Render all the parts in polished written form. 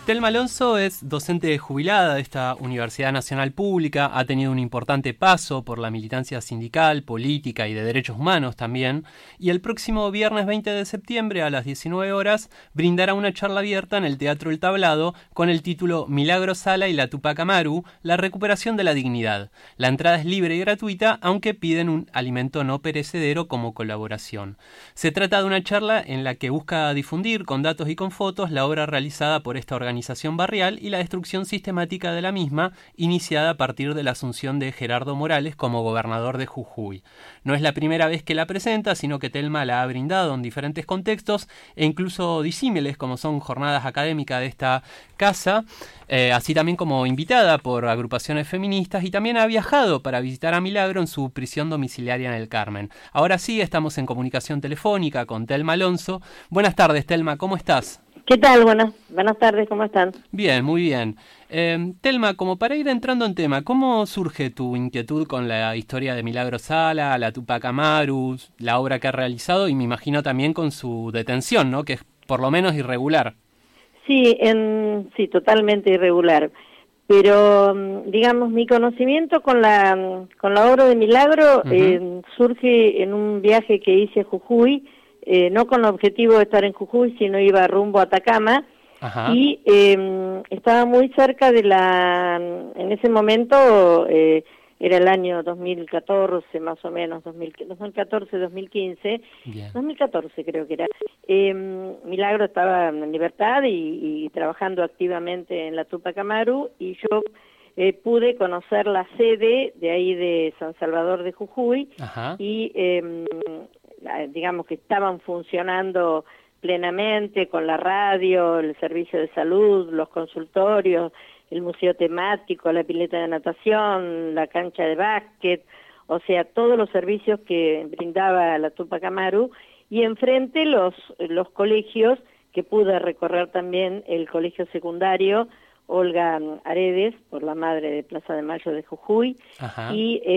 Telma Alonso es docente jubilada de esta Universidad Nacional Pública, ha tenido un importante paso por la militancia sindical, política y de derechos humanos también, y el próximo viernes 20 de septiembre a las 19 horas brindará una charla abierta en el Teatro El Tablado con el título Milagro Sala y la Tupac Amaru, la recuperación de la dignidad. La entrada es libre y gratuita, aunque piden un alimento no perecedero como colaboración. Se trata de una charla en la que busca difundir con datos y con fotos la obra realizada por esta organización barrial y la destrucción sistemática de la misma, iniciada a partir de la asunción de Gerardo Morales como gobernador de Jujuy. No es la primera vez que la presenta, sino que Telma la ha brindado en diferentes contextos e incluso disímiles, como son jornadas académicas de esta casa, así también como invitada por agrupaciones feministas, y también ha viajado para visitar a Milagro en su prisión domiciliaria en el Carmen. Ahora sí, estamos en comunicación telefónica con Telma Alonso. Buenas tardes, Telma, ¿cómo estás? ¿Qué tal? Buenas tardes, ¿cómo están? Bien, muy bien. Telma, como para ir entrando en tema, ¿cómo surge tu inquietud con la historia de Milagro Sala, la Tupac Amaru, la obra que ha realizado y me imagino también con su detención, ¿no? Que es por lo menos irregular. Sí, sí, totalmente irregular. Pero, digamos, mi conocimiento con la obra de Milagro surge en un viaje que hice a Jujuy, no con el objetivo de estar en Jujuy, sino iba rumbo a Atacama. Ajá. Y estaba muy cerca en ese momento, era el año 2014 más o menos, 2014-2015, 2014 creo que era. Milagro estaba en libertad y trabajando activamente en la Tupac Amaru, y yo pude conocer la sede de ahí de San Salvador de Jujuy. Ajá. Y digamos que estaban funcionando plenamente con la radio, el servicio de salud, los consultorios, el museo temático, la pileta de natación, la cancha de básquet, o sea, todos los servicios que brindaba la Tupac Amaru, y enfrente los colegios, que pude recorrer también el colegio secundario Olga Aredes, por la madre de Plaza de Mayo de Jujuy. Ajá.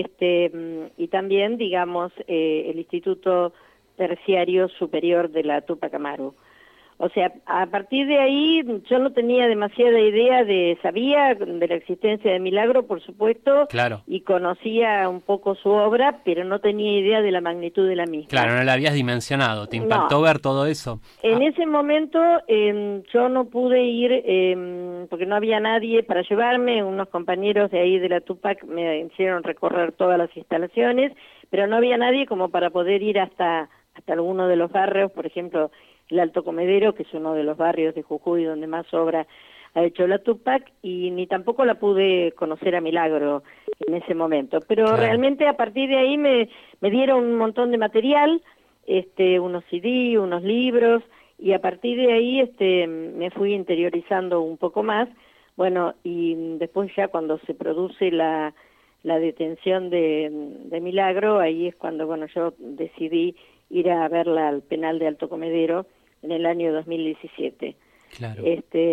Y también, digamos, el Instituto Terciario Superior de la Tupac Amaru. O sea, a partir de ahí yo no tenía demasiada idea sabía de la existencia de Milagro, por supuesto, claro, y conocía un poco su obra, pero no tenía idea de la magnitud de la misma. Claro, no la habías dimensionado, ¿te impactó ver todo eso? En ese momento yo no pude ir porque no había nadie para llevarme, unos compañeros de ahí de la Tupac me hicieron recorrer todas las instalaciones, pero no había nadie como para poder ir hasta alguno de los barrios, por ejemplo, el Alto Comedero, que es uno de los barrios de Jujuy donde más obra ha hecho la Tupac, y ni tampoco la pude conocer a Milagro en ese momento. Pero claro, realmente a partir de ahí me dieron un montón de material, unos CD, unos libros, y a partir de ahí me fui interiorizando un poco más. Bueno, y después ya cuando se produce la detención de Milagro, ahí es cuando, bueno, yo decidí ir a verla al penal de Alto Comedero en el año 2017. Claro.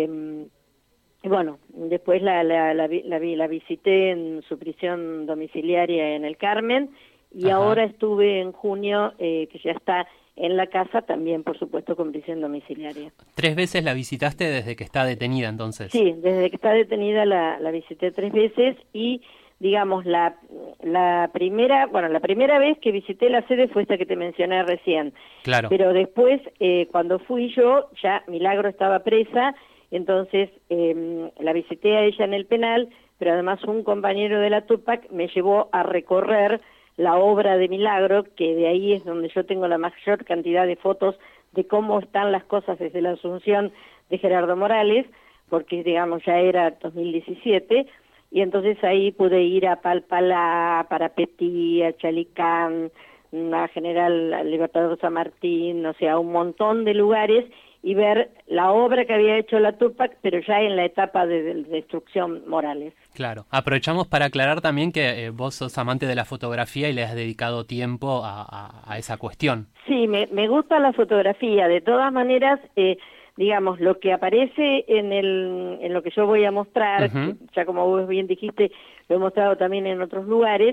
Bueno, después la visité en su prisión domiciliaria en el Carmen, y ajá, ahora estuve en junio, que ya está en la casa, también por supuesto con prisión domiciliaria. 3 veces la visitaste desde que está detenida entonces. Sí, desde que está detenida la visité 3 veces, y digamos, la primera vez que visité la sede fue esta que te mencioné recién. Claro. Pero después, cuando fui yo, ya Milagro estaba presa, entonces la visité a ella en el penal, pero además un compañero de la Tupac me llevó a recorrer la obra de Milagro, que de ahí es donde yo tengo la mayor cantidad de fotos de cómo están las cosas desde la asunción de Gerardo Morales, porque digamos ya era 2017, y entonces ahí pude ir a Palpalá, a Parapetí, a Chalicán, a General Libertador San Martín, o sea, un montón de lugares, y ver la obra que había hecho la Tupac, pero ya en la etapa de destrucción Morales. Claro. Aprovechamos para aclarar también que vos sos amante de la fotografía y le has dedicado tiempo a esa cuestión. Sí, me gusta la fotografía. De todas maneras, digamos, lo que aparece en lo que yo voy a mostrar, ya como vos bien dijiste, lo he mostrado también en otros lugares,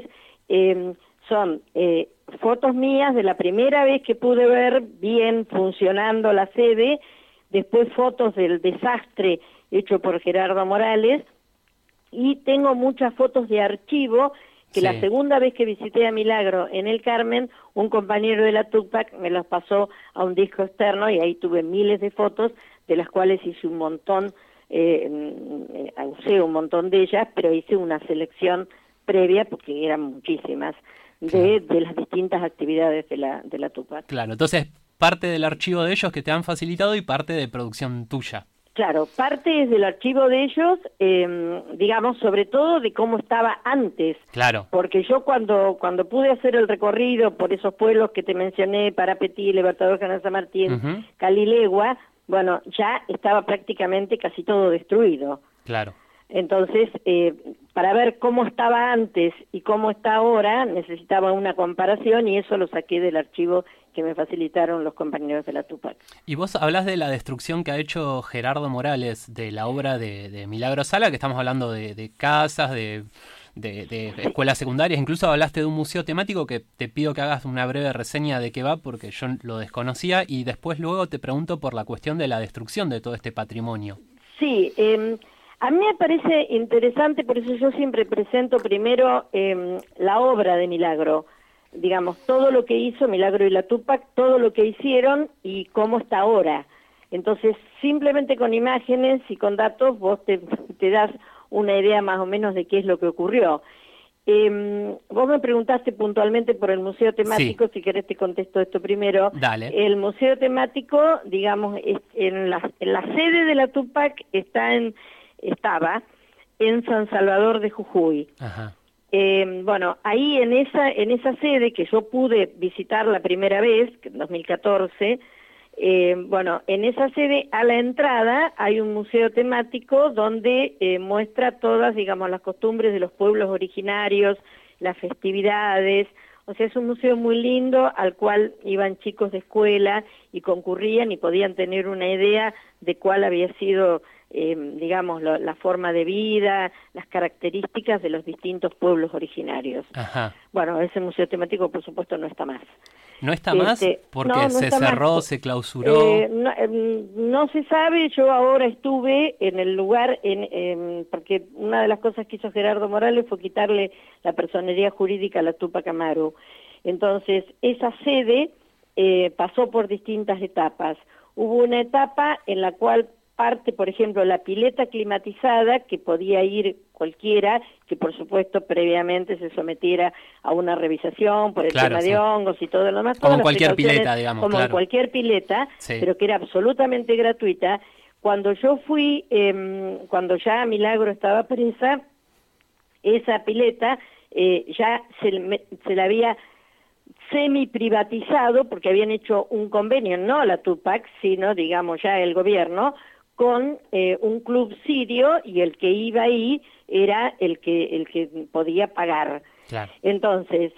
son fotos mías de la primera vez que pude ver bien funcionando la sede, después fotos del desastre hecho por Gerardo Morales, y tengo muchas fotos de archivo que la segunda vez que visité a Milagro en el Carmen, un compañero de la Tupac me los pasó a un disco externo y ahí tuve miles de fotos, de las cuales hice un montón, usé un montón de ellas, pero hice una selección previa, porque eran muchísimas, de las distintas actividades de la Tupac. Claro, entonces parte del archivo de ellos que te han facilitado y parte de producción tuya. Claro, parte es del archivo de ellos, digamos, sobre todo de cómo estaba antes. Claro. Porque yo cuando pude hacer el recorrido por esos pueblos que te mencioné, Parapetí, Libertador General San Martín, Calilegua, bueno, ya estaba prácticamente casi todo destruido. Claro. Entonces, para ver cómo estaba antes y cómo está ahora, necesitaba una comparación y eso lo saqué del archivo que me facilitaron los compañeros de la Tupac. Y vos hablás de la destrucción que ha hecho Gerardo Morales de la obra de Milagro Sala, que estamos hablando de casas, de escuelas secundarias, incluso hablaste de un museo temático que te pido que hagas una breve reseña de qué va, porque yo lo desconocía, y después luego te pregunto por la cuestión de la destrucción de todo este patrimonio. Sí, a mí me parece interesante, por eso yo siempre presento primero la obra de Milagro, digamos, todo lo que hizo Milagro y la Tupac, todo lo que hicieron y cómo está ahora. Entonces, simplemente con imágenes y con datos vos te das una idea más o menos de qué es lo que ocurrió. Vos me preguntaste puntualmente por el museo temático, sí. Si querés te contesto esto primero. Dale. El museo temático, digamos, en la sede de la Tupac estaba en San Salvador de Jujuy. Ajá. Bueno, ahí en esa sede que yo pude visitar la primera vez, en 2014, bueno, en esa sede a la entrada hay un museo temático donde muestra todas, digamos, las costumbres de los pueblos originarios, las festividades. O sea, es un museo muy lindo al cual iban chicos de escuela y concurrían y podían tener una idea de cuál había sido, digamos, la forma de vida, las características de los distintos pueblos originarios. Ajá. Bueno, ese museo temático, por supuesto, no está más. ¿No está más? Porque no se cerró, más. Se clausuró. No se sabe, yo ahora estuve en el lugar, porque una de las cosas que hizo Gerardo Morales fue quitarle la personería jurídica a la Tupac Amaru. Entonces, esa sede pasó por distintas etapas. Hubo una etapa en la cual parte, por ejemplo, la pileta climatizada, que podía ir cualquiera, que por supuesto previamente se sometiera a una revisación por el tema de hongos y todo lo demás. Como en cualquier pileta, digamos. Como en cualquier pileta, pero que era absolutamente gratuita. Cuando yo fui, cuando ya Milagro estaba presa, esa pileta ya se la había semi-privatizado, porque habían hecho un convenio, no la Tupac, sino, digamos, ya el gobierno, con un club sirio, y el que iba ahí era el que podía pagar. Claro. Entonces,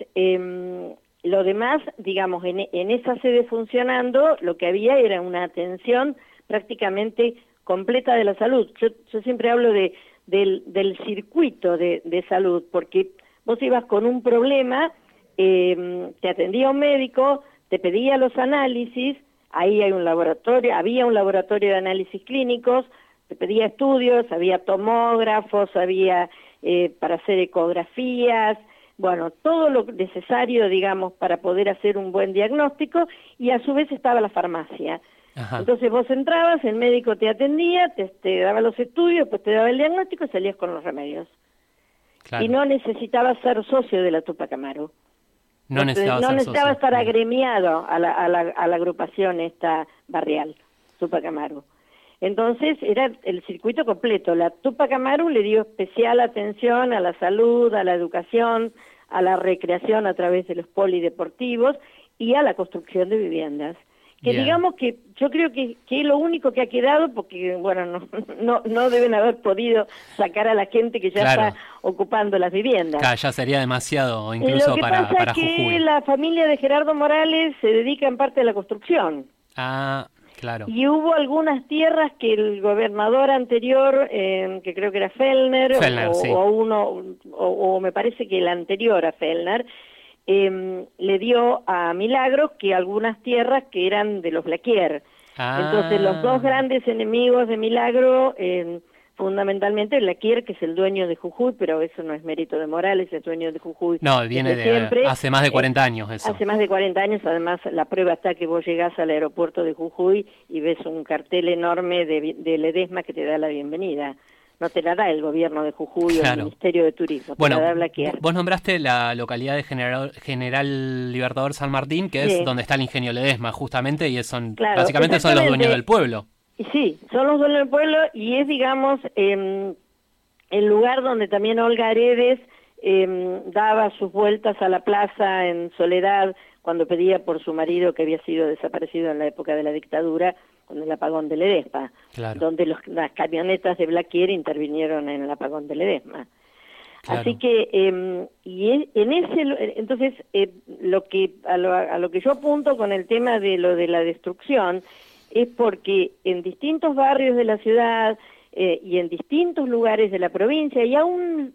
lo demás, digamos, en esa sede funcionando, lo que había era una atención prácticamente completa de la salud. Yo siempre hablo del circuito de salud, porque vos ibas con un problema, te atendía un médico, te pedía los análisis, ahí había un laboratorio de análisis clínicos, te pedía estudios, había tomógrafos, había para hacer ecografías, bueno, todo lo necesario, digamos, para poder hacer un buen diagnóstico, y a su vez estaba la farmacia. Ajá. Entonces vos entrabas, el médico te atendía, te daba los estudios, pues te daba el diagnóstico y salías con los remedios. Claro. Y no necesitabas ser socio de la Tupac Amaru. No necesitaba estar agremiado a la agrupación esta barrial, Tupac Amaru. Entonces era el circuito completo. La Tupac Amaru le dio especial atención a la salud, a la educación, a la recreación a través de los polideportivos y a la construcción de viviendas. Que digamos que yo creo que es lo único que ha quedado, porque bueno, no deben haber podido sacar a la gente que ya está ocupando las viviendas. Claro, ya sería demasiado incluso para Jujuy. Lo que pasa es que la familia de Gerardo Morales se dedica en parte a la construcción. Ah, claro. Y hubo algunas tierras que el gobernador anterior, que creo que era Fellner, o me parece que el anterior a Fellner, le dio a Milagro que algunas tierras que eran de los Blaquier. Entonces los dos grandes enemigos de Milagro, fundamentalmente Blaquier, que es el dueño de Jujuy, pero eso no es mérito de Morales, es dueño de Jujuy. No, viene de siempre. Hace más de 40 años eso. Hace más de 40 años, además la prueba está que vos llegás al aeropuerto de Jujuy y ves un cartel enorme de Ledesma que te da la bienvenida. No te la da el gobierno de Jujuy o el Ministerio de Turismo, te la da Blaquier. Vos nombraste la localidad de General Libertador San Martín, que es donde está el ingenio Ledesma, justamente, y básicamente son los dueños del pueblo. Sí, son los dueños del pueblo y es, digamos, el lugar donde también Olga Aredes daba sus vueltas a la plaza en soledad cuando pedía por su marido que había sido desaparecido en la época de la dictadura, con el apagón de Ledesma, donde las camionetas de Blaquier intervinieron en el apagón de Ledesma. Claro. Así que, entonces, a lo que yo apunto con el tema de lo de la destrucción, es porque en distintos barrios de la ciudad y en distintos lugares de la provincia, y aún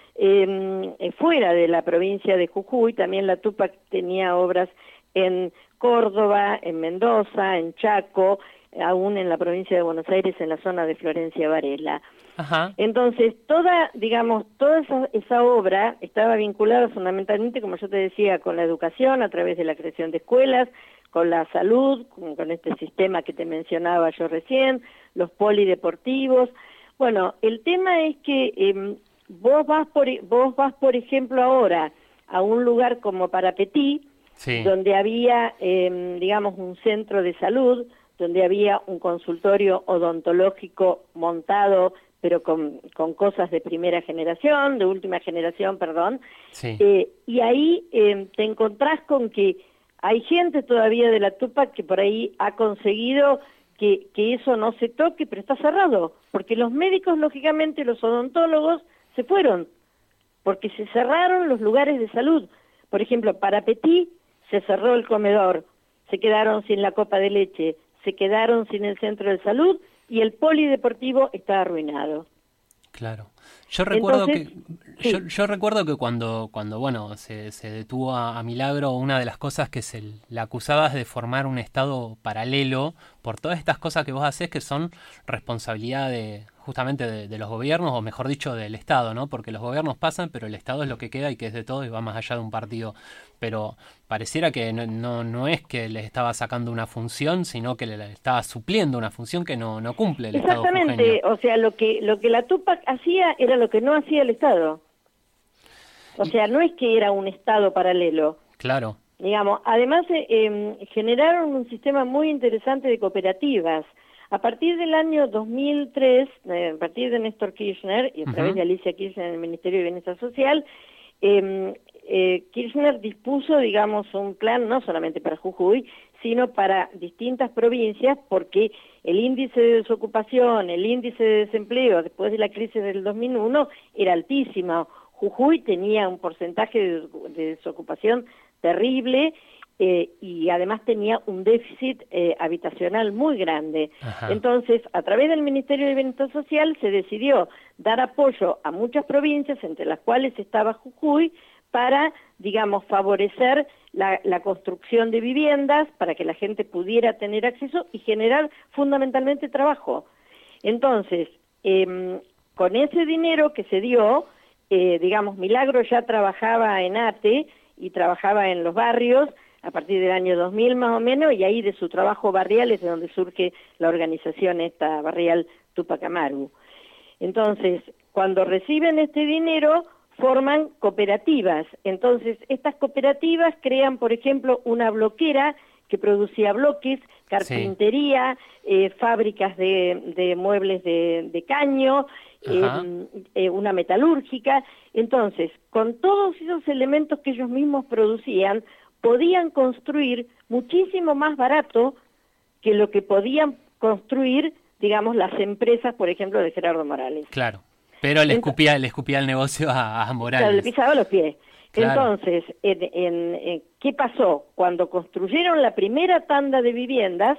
fuera de la provincia de Jujuy, también la Tupac tenía obras en Córdoba, en Mendoza, en Chaco, aún en la provincia de Buenos Aires, en la zona de Florencia Varela. Ajá. Entonces, toda esa obra estaba vinculada fundamentalmente, como yo te decía, con la educación a través de la creación de escuelas, con la salud, con este sistema que te mencionaba yo recién, los polideportivos. Bueno, el tema es que vos vas, por ejemplo, ahora a un lugar como Parapetí, donde había, digamos, un centro de salud, donde había un consultorio odontológico montado, pero con cosas de primera generación, de última generación, perdón, y ahí te encontrás con que hay gente todavía de la Tupac que por ahí ha conseguido que eso no se toque, pero está cerrado, porque los médicos, lógicamente, los odontólogos, se fueron, porque se cerraron los lugares de salud. Por ejemplo, para Petit se cerró el comedor, se quedaron sin la copa de leche, se quedaron sin el centro de salud y el polideportivo está arruinado. Claro. Yo recuerdo yo recuerdo que cuando bueno, se detuvo a Milagro, una de las cosas que se la acusaba es de formar un estado paralelo por todas estas cosas que vos hacés que son responsabilidad justamente de los gobiernos, o mejor dicho, del Estado, ¿no? Porque los gobiernos pasan, pero el Estado es lo que queda y que es de todo y va más allá de un partido. Pero pareciera que no es que le estaba sacando una función, sino que le estaba supliendo una función que no cumple el Estado jujeño. Exactamente, o sea, lo que la Tupac hacía era lo que no hacía el Estado. O sea, no es que era un Estado paralelo. Claro. Digamos, además generaron un sistema muy interesante de cooperativas. A partir del año 2003, a partir de Néstor Kirchner y a través de Alicia Kirchner en el Ministerio de Bienestar Social, Kirchner dispuso, digamos, un plan no solamente para Jujuy, sino para distintas provincias, porque el índice de desocupación, el índice de desempleo después de la crisis del 2001 era altísimo. Jujuy tenía un porcentaje de desocupación terrible, y además tenía un déficit habitacional muy grande. Ajá. Entonces, a través del Ministerio de Bienestar Social se decidió dar apoyo a muchas provincias, entre las cuales estaba Jujuy, para, digamos, favorecer la construcción de viviendas, para que la gente pudiera tener acceso y generar fundamentalmente trabajo. Entonces, con ese dinero que se dio, digamos, Milagro ya trabajaba en ATE y trabajaba en los barrios, a partir del año 2000 más o menos, y ahí de su trabajo barrial es de donde surge la organización esta barrial Tupac Amaru. Entonces, cuando reciben este dinero, forman cooperativas. Entonces, estas cooperativas crean, por ejemplo, una bloquera que producía bloques, carpintería, fábricas de muebles de caño, una metalúrgica. Entonces, con todos esos elementos que ellos mismos producían, podían construir muchísimo más barato que lo que podían construir, digamos, las empresas, por ejemplo, de Gerardo Morales. Claro, pero le escupía el negocio a Morales. Claro, le pisaba los pies. Claro. Entonces, ¿qué pasó? Cuando construyeron la primera tanda de viviendas,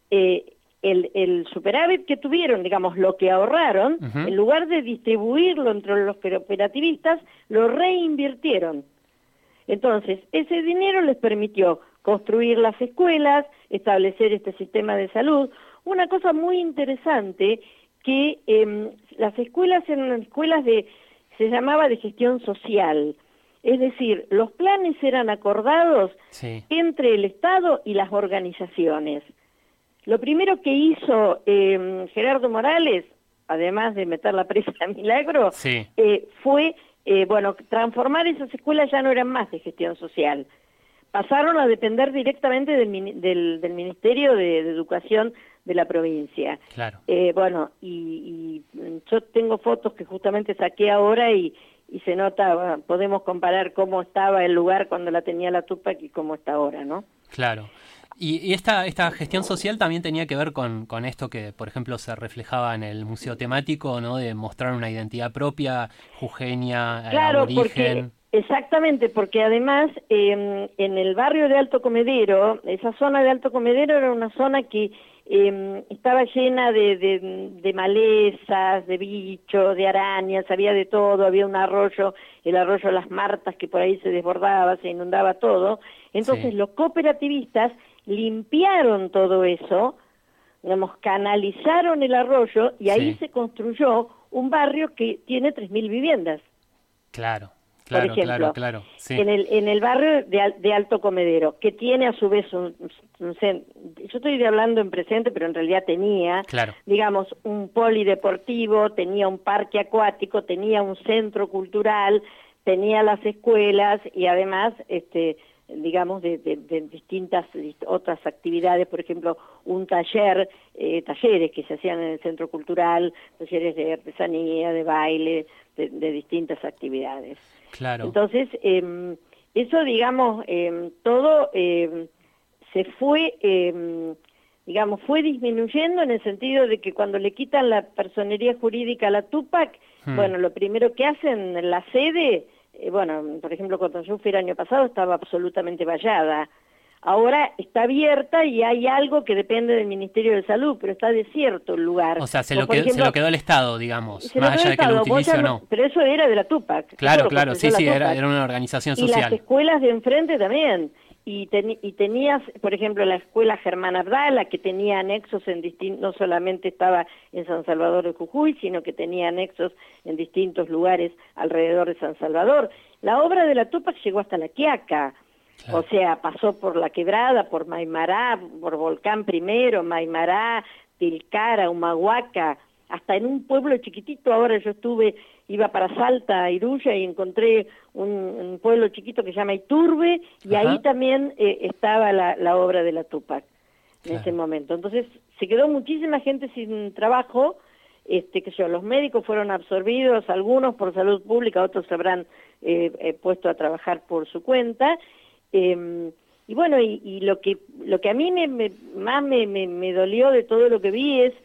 el superávit que tuvieron, digamos, lo que ahorraron, en lugar de distribuirlo entre los cooperativistas, lo reinvirtieron. Entonces, ese dinero les permitió construir las escuelas, establecer este sistema de salud. Una cosa muy interesante que las escuelas eran escuelas se llamaba de gestión social. Es decir, los planes eran acordados entre el Estado y las organizaciones. Lo primero que hizo Gerardo Morales, además de meter la presa a Milagro, fue, transformar esas escuelas. Ya no eran más de gestión social. Pasaron a depender directamente del Ministerio de Educación de la provincia. Claro. Y yo tengo fotos que justamente saqué ahora y se nota, podemos comparar cómo estaba el lugar cuando la tenía la Tupac y cómo está ahora, ¿no? Claro. Y esta gestión social también tenía que ver con esto que, por ejemplo, se reflejaba en el museo temático, ¿no? De mostrar una identidad propia, jujeña, claro, aborigen. Exactamente, porque además en el barrio de Alto Comedero, esa zona de Alto Comedero era una zona que estaba llena de malezas, de bichos, de arañas, había de todo, había un arroyo, el arroyo Las Martas, que por ahí se desbordaba, se inundaba todo. Entonces los cooperativistas limpiaron todo eso, digamos, canalizaron el arroyo y ahí se construyó un barrio que tiene 3.000 viviendas. Claro. Por ejemplo, Sí. en el barrio de Alto Comedero, que tiene a su vez yo estoy hablando en presente, pero en realidad tenía, digamos, un polideportivo, tenía un parque acuático, tenía un centro cultural, tenía las escuelas y además, digamos, de distintas otras actividades, por ejemplo, un talleres que se hacían en el centro cultural, talleres de artesanía, de baile, de distintas actividades. Claro. Entonces, eso, digamos, todo se fue, digamos, fue disminuyendo en el sentido de que cuando le quitan la personería jurídica a la Tupac, lo primero que hacen en la sede, por ejemplo, cuando yo fui el año pasado estaba absolutamente vallada. Ahora está abierta y hay algo que depende del Ministerio de Salud, pero está desierto el lugar. O sea, se lo quedó el Estado, digamos, más allá de que lo utilice o no. Pero eso era de la Tupac. Claro, sí, era una organización social. Y las escuelas de enfrente también. Y tenías, por ejemplo, la escuela Germán Abdala, que tenía anexos no solamente estaba en San Salvador de Jujuy, sino que tenía anexos en distintos lugares alrededor de San Salvador. La obra de la Tupac llegó hasta La Quiaca. Claro. O sea, pasó por La Quebrada, por Maimará, por Volcán Primero, Maimará, Tilcara, Humahuaca, hasta en un pueblo chiquitito. Ahora yo iba para Salta, Iruya, y encontré un pueblo chiquito que se llama Iturbe, y ahí también estaba la obra de la Tupac en ese momento. Entonces se quedó muchísima gente sin trabajo, los médicos fueron absorbidos, algunos por salud pública, otros se habrán puesto a trabajar por su cuenta. Y lo que a mí más me dolió de todo lo que vi es,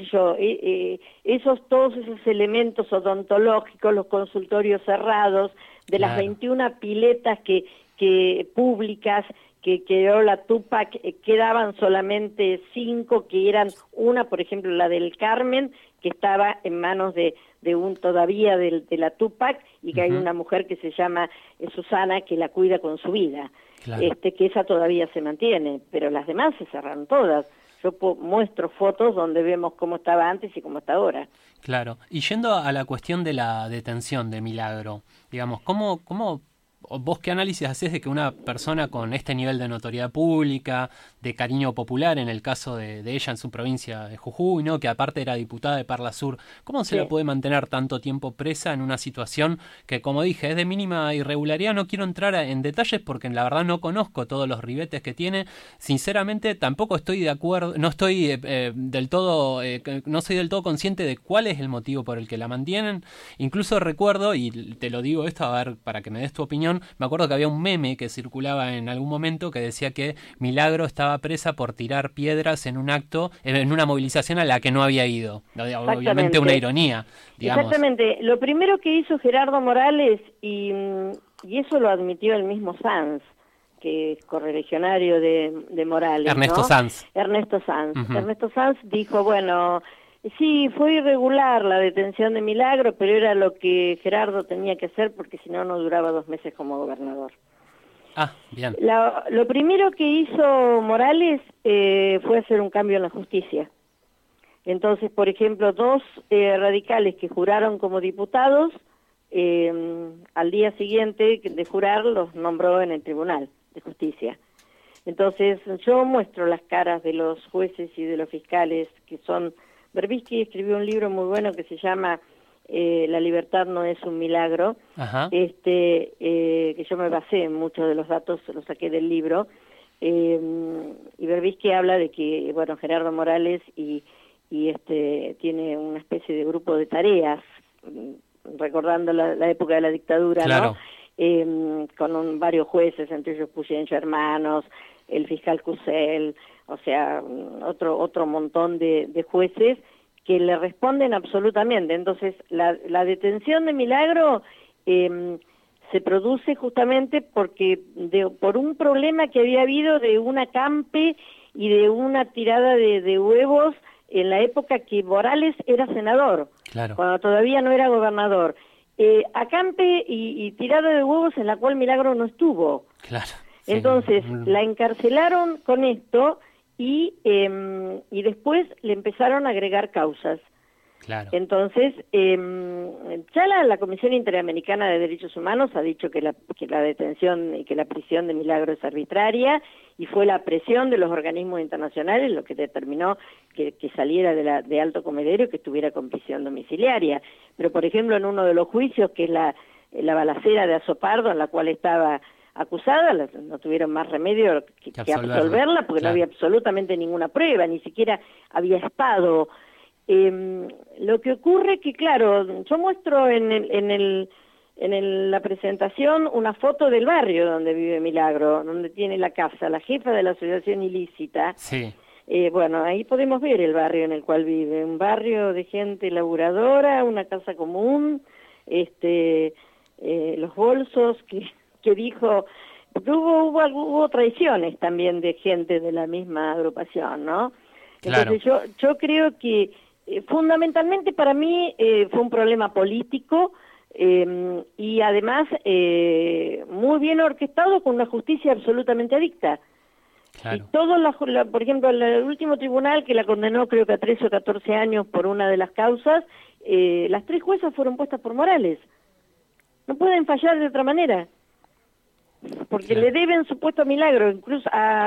todos esos elementos odontológicos, los consultorios cerrados, de las 21 piletas que públicas que quedó la Tupac, quedaban solamente 5, que eran una, por ejemplo, la del Carmen, que estaba en manos de la Tupac, y que hay una mujer que se llama Susana, que la cuida con su vida. Claro. Que esa todavía se mantiene, pero las demás se cerraron todas. Yo muestro fotos donde vemos cómo estaba antes y cómo está ahora. Claro. Y yendo a la cuestión de la detención de Milagro, digamos, ¿cómo vos qué análisis hacés de que una persona con este nivel de notoriedad pública, de cariño popular, en el caso de ella en su provincia de Jujuy, ¿no? Que aparte era diputada de Parla Sur, ¿cómo se la puede mantener tanto tiempo presa en una situación que, como dije, es de mínima irregularidad? No quiero entrar en detalles porque la verdad no conozco todos los ribetes que tiene. Sinceramente tampoco estoy de acuerdo, no estoy no soy del todo consciente de cuál es el motivo por el que la mantienen. Incluso recuerdo, y te lo digo esto a ver para que me des tu opinión, me acuerdo que había un meme que circulaba en algún momento que decía que Milagro estaba presa por tirar piedras en un acto, en una movilización a la que no había ido. Obviamente una ironía, digamos. Exactamente. Lo primero que hizo Gerardo Morales, y eso lo admitió el mismo Sanz, que es correligionario de Morales. Ernesto Sanz. Ernesto Sanz dijo, sí, fue irregular la detención de Milagro, pero era lo que Gerardo tenía que hacer porque si no, no duraba 2 meses como gobernador. Ah, bien. Lo primero que hizo Morales fue hacer un cambio en la justicia. Entonces, por ejemplo, dos radicales que juraron como diputados, al día siguiente de jurar los nombró en el Tribunal de Justicia. Entonces, yo muestro las caras de los jueces y de los fiscales, que son... Berbisky escribió un libro muy bueno que se llama La libertad no es un milagro, que yo me basé en muchos de los datos, los saqué del libro, y Berbisky habla de que, bueno, Gerardo Morales tiene una especie de grupo de tareas, recordando la época de la dictadura, claro, ¿no? Con varios jueces, entre ellos Puyencho Hermanos, el fiscal Cusel, o sea, otro montón de jueces que le responden absolutamente. Entonces, la detención de Milagro se produce justamente por un problema que había habido de un acampe y de una tirada de huevos en la época que Morales era senador, claro, cuando todavía no era gobernador. Acampe y tirada de huevos en la cual Milagro no estuvo. claro. Entonces, Sí. la encarcelaron con esto y después le empezaron a agregar causas. Claro. Entonces, ya la Comisión Interamericana de Derechos Humanos ha dicho que la detención y que la prisión de Milagro es arbitraria, y fue la presión de los organismos internacionales lo que determinó que saliera de Alto Comedero y que estuviera con prisión domiciliaria. Pero, por ejemplo, en uno de los juicios, que es la balacera de Azopardo, en la cual estaba acusada, no tuvieron más remedio que absolverla, porque no había absolutamente ninguna prueba, ni siquiera había estado. Lo que ocurre que, claro, yo muestro en la presentación una foto del barrio donde vive Milagro, donde tiene la casa, la jefa de la asociación ilícita. Sí. Bueno, ahí podemos ver el barrio en el cual vive, un barrio de gente laburadora, una casa común, los bolsos que dijo, hubo traiciones también de gente de la misma agrupación, ¿no? Claro. Entonces yo creo que fundamentalmente para mí fue un problema político y además muy bien orquestado, con una justicia absolutamente adicta. Claro. Y todos por ejemplo, el último tribunal que la condenó creo que a 13 o 14 años por una de las causas, las 3 juezas fueron puestas por Morales. No pueden fallar de otra manera. Porque claro, le deben su puesto a Milagro, incluso a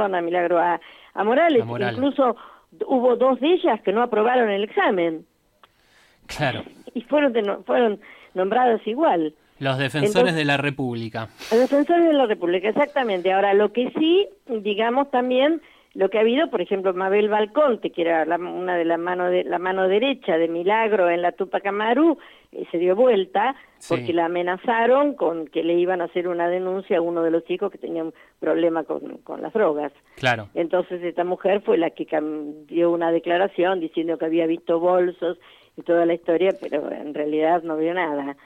Morales. Incluso hubo 2 de ellas que no aprobaron el examen. Claro. Y fueron nombradas igual. Los defensores de la República. Los defensores de la República, exactamente. Ahora, lo que sí, digamos también, lo que ha habido, por ejemplo, Mabel Balconte, que era una de la mano derecha de Milagro en la Tupac Amaru, se dio vuelta porque la amenazaron con que le iban a hacer una denuncia a uno de los chicos que tenía un problema con las drogas. Claro. Entonces esta mujer fue la que dio una declaración diciendo que había visto bolsos y toda la historia, pero en realidad no vio nada.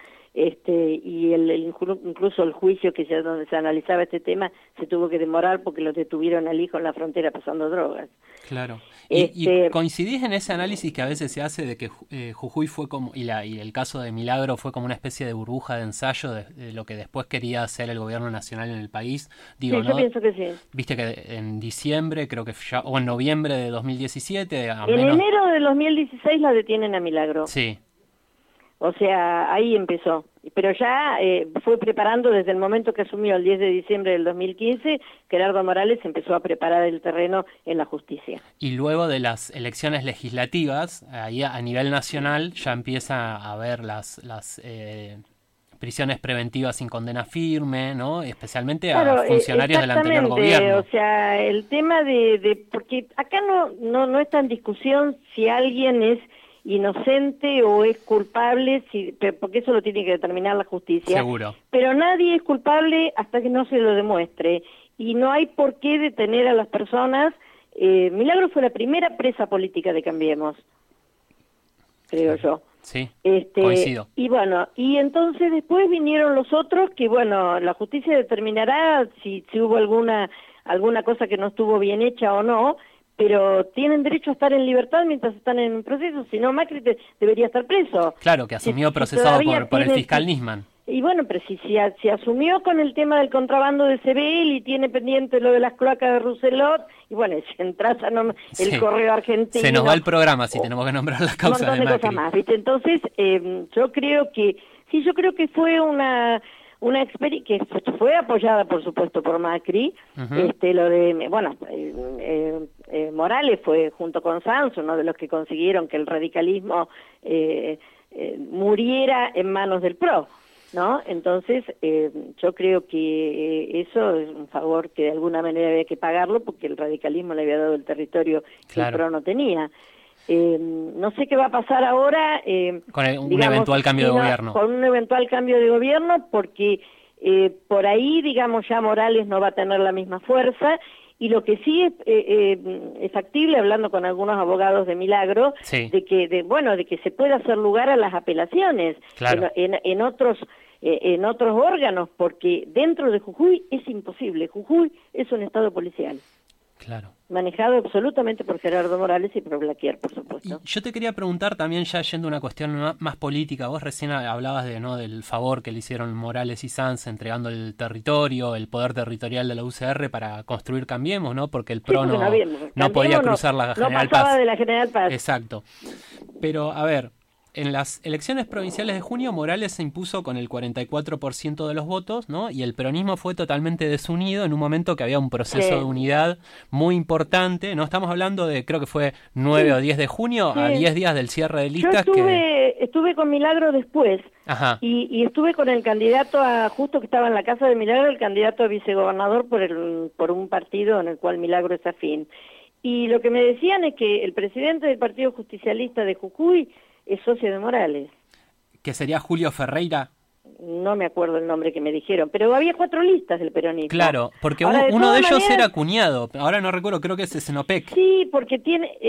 Y incluso el juicio donde se analizaba este tema se tuvo que demorar porque lo detuvieron al hijo en la frontera pasando drogas. Claro. ¿Y coincidís en ese análisis que a veces se hace de que Jujuy fue como, y el caso de Milagro fue como una especie de burbuja de ensayo de lo que después quería hacer el gobierno nacional en el país? Digo, sí, yo pienso que sí. Viste que en diciembre, creo que ya, o en noviembre de 2017... En enero de 2016 la detienen a Milagro. Sí. O sea, ahí empezó. Pero ya fue preparando desde el momento que asumió el 10 de diciembre del 2015, Gerardo Morales empezó a preparar el terreno en la justicia. Y luego de las elecciones legislativas, ahí a nivel nacional ya empieza a haber las prisiones preventivas sin condena firme, ¿no? Especialmente a funcionarios del anterior gobierno. O sea, el tema porque acá no está en discusión si alguien es inocente o es culpable, porque eso lo tiene que determinar la justicia. Seguro. Pero nadie es culpable hasta que no se lo demuestre, y no hay por qué detener a las personas. Milagro fue la primera presa política de Cambiemos, creo yo. Sí, coincido. Y bueno, y entonces después vinieron los otros que, bueno, la justicia determinará si hubo alguna cosa que no estuvo bien hecha o no, pero tienen derecho a estar en libertad mientras están en un proceso. Si no, Macri debería estar preso. Claro, que asumió procesado por el fiscal Nisman. Y bueno, pero si se asumió con el tema del contrabando de Sebel y tiene pendiente lo de las cloacas de Rousselot, y bueno, si entras a el correo argentino... Se nos va el programa si tenemos que nombrar las causas de Macri. Un montón de cosas más, ¿viste? Entonces, yo creo que fue una experiencia que fue apoyada, por supuesto, por Macri. Lo de, bueno, Morales fue junto con Sanz uno de los que consiguieron que el radicalismo muriera en manos del PRO, ¿no? Entonces, yo creo que eso es un favor que de alguna manera había que pagarlo porque el radicalismo le había dado el territorio que el PRO no tenía. No sé qué va a pasar ahora con un eventual cambio de gobierno. Con un eventual cambio de gobierno, porque por ahí, digamos, ya Morales no va a tener la misma fuerza, y lo que sí es factible, hablando con algunos abogados de Milagro, de que se pueda hacer lugar a las apelaciones en otros órganos, porque dentro de Jujuy es imposible. Jujuy es un estado policial. Claro. Manejado absolutamente por Gerardo Morales y por Blaquier, por supuesto. Y yo te quería preguntar también, ya yendo a una cuestión más política, vos recién hablabas del favor que le hicieron Morales y Sanz entregando el territorio, el poder territorial de la UCR para construir Cambiemos, ¿no? Porque el PRO no podía cruzar la General Paz. No pasaba de la General Paz. Exacto. Pero, a ver, en las elecciones provinciales de junio, Morales se impuso con el 44% de los votos, ¿no? Y el peronismo fue totalmente desunido en un momento que había un proceso de unidad muy importante, ¿no? Estamos hablando de, creo que fue 9 o 10 de junio, a 10 días del cierre de listas. Yo estuve con Milagro después. Ajá. Y estuve con el candidato justo que estaba en la casa de Milagro, el candidato a vicegobernador por un partido en el cual Milagro es afín. Y lo que me decían es que el presidente del Partido Justicialista de Jujuy es socio de Morales. ¿Que sería Julio Ferreira? No me acuerdo el nombre que me dijeron, pero había 4 listas del peronismo. Claro, porque uno de ellos era cuñado, ahora no recuerdo, creo que es Snopek. Sí, porque tiene,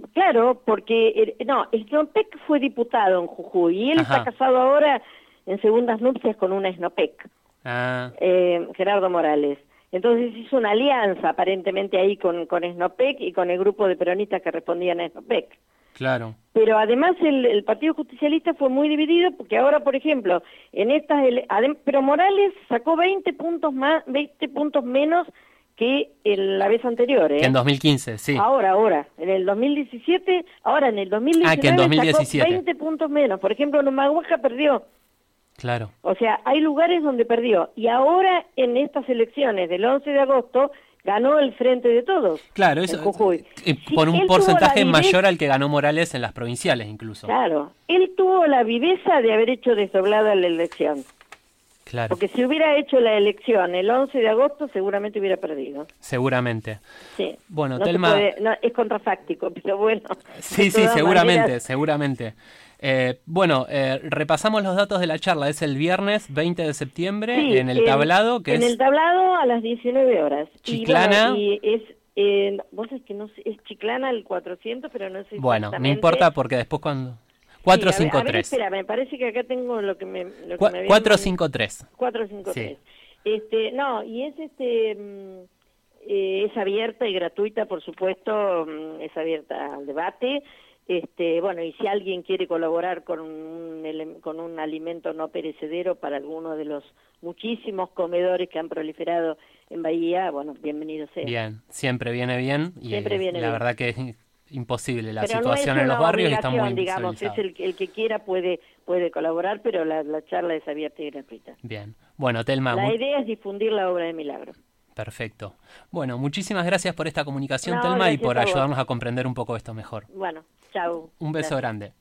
Snopek fue diputado en Jujuy y él está casado ahora en segundas nupcias con una Snopek, Gerardo Morales. Entonces hizo una alianza aparentemente ahí con Snopek y con el grupo de peronistas que respondían a Snopek. Claro. Pero además el Partido Justicialista fue muy dividido porque ahora, por ejemplo, en estas pero Morales sacó 20 puntos menos que la vez anterior, Que en 2015, sí. Ahora, en el 2017, en el 2019 que en 2017. sacó 20 puntos menos. Por ejemplo, en Humahuaca perdió. Claro. O sea, hay lugares donde perdió. Y ahora, en estas elecciones del 11 de agosto, ganó el Frente de Todos. Claro, eso Jujuy. Por un porcentaje mayor al que ganó Morales en las provinciales incluso. Claro, él tuvo la viveza de haber hecho desdoblada la elección. Claro. Porque si hubiera hecho la elección el 11 de agosto, seguramente hubiera perdido. Seguramente. Sí. Bueno, no Telma... es contrafáctico, pero bueno. Sí, seguramente. Repasamos los datos de la charla. Es el viernes 20 de septiembre en el tablado. En el tablado a las 19 horas. Chiclana. Y es, vos sabés que no sé, es Chiclana el 400, pero no sé Bueno, no importa porque después cuando... 453. Sí, espera, me parece que acá tengo lo que me 453. 453. Sí. Y es abierta y gratuita, por supuesto, es abierta al debate. Y si alguien quiere colaborar con un alimento no perecedero para alguno de los muchísimos comedores que han proliferado en Bahía, bueno, bienvenido sea. Bien, siempre viene bien. Siempre viene bien. La verdad que es imposible la pero situación no es en los barrios y está muy digamos, es el que quiera puede colaborar, pero la charla es abierta y gratuita. Bien. Bueno, Telma. La idea es difundir la obra de Milagro. Perfecto. Bueno, muchísimas gracias por esta comunicación, Telma, y por ayudarnos a comprender un poco esto mejor. Bueno, chau. Un beso grande.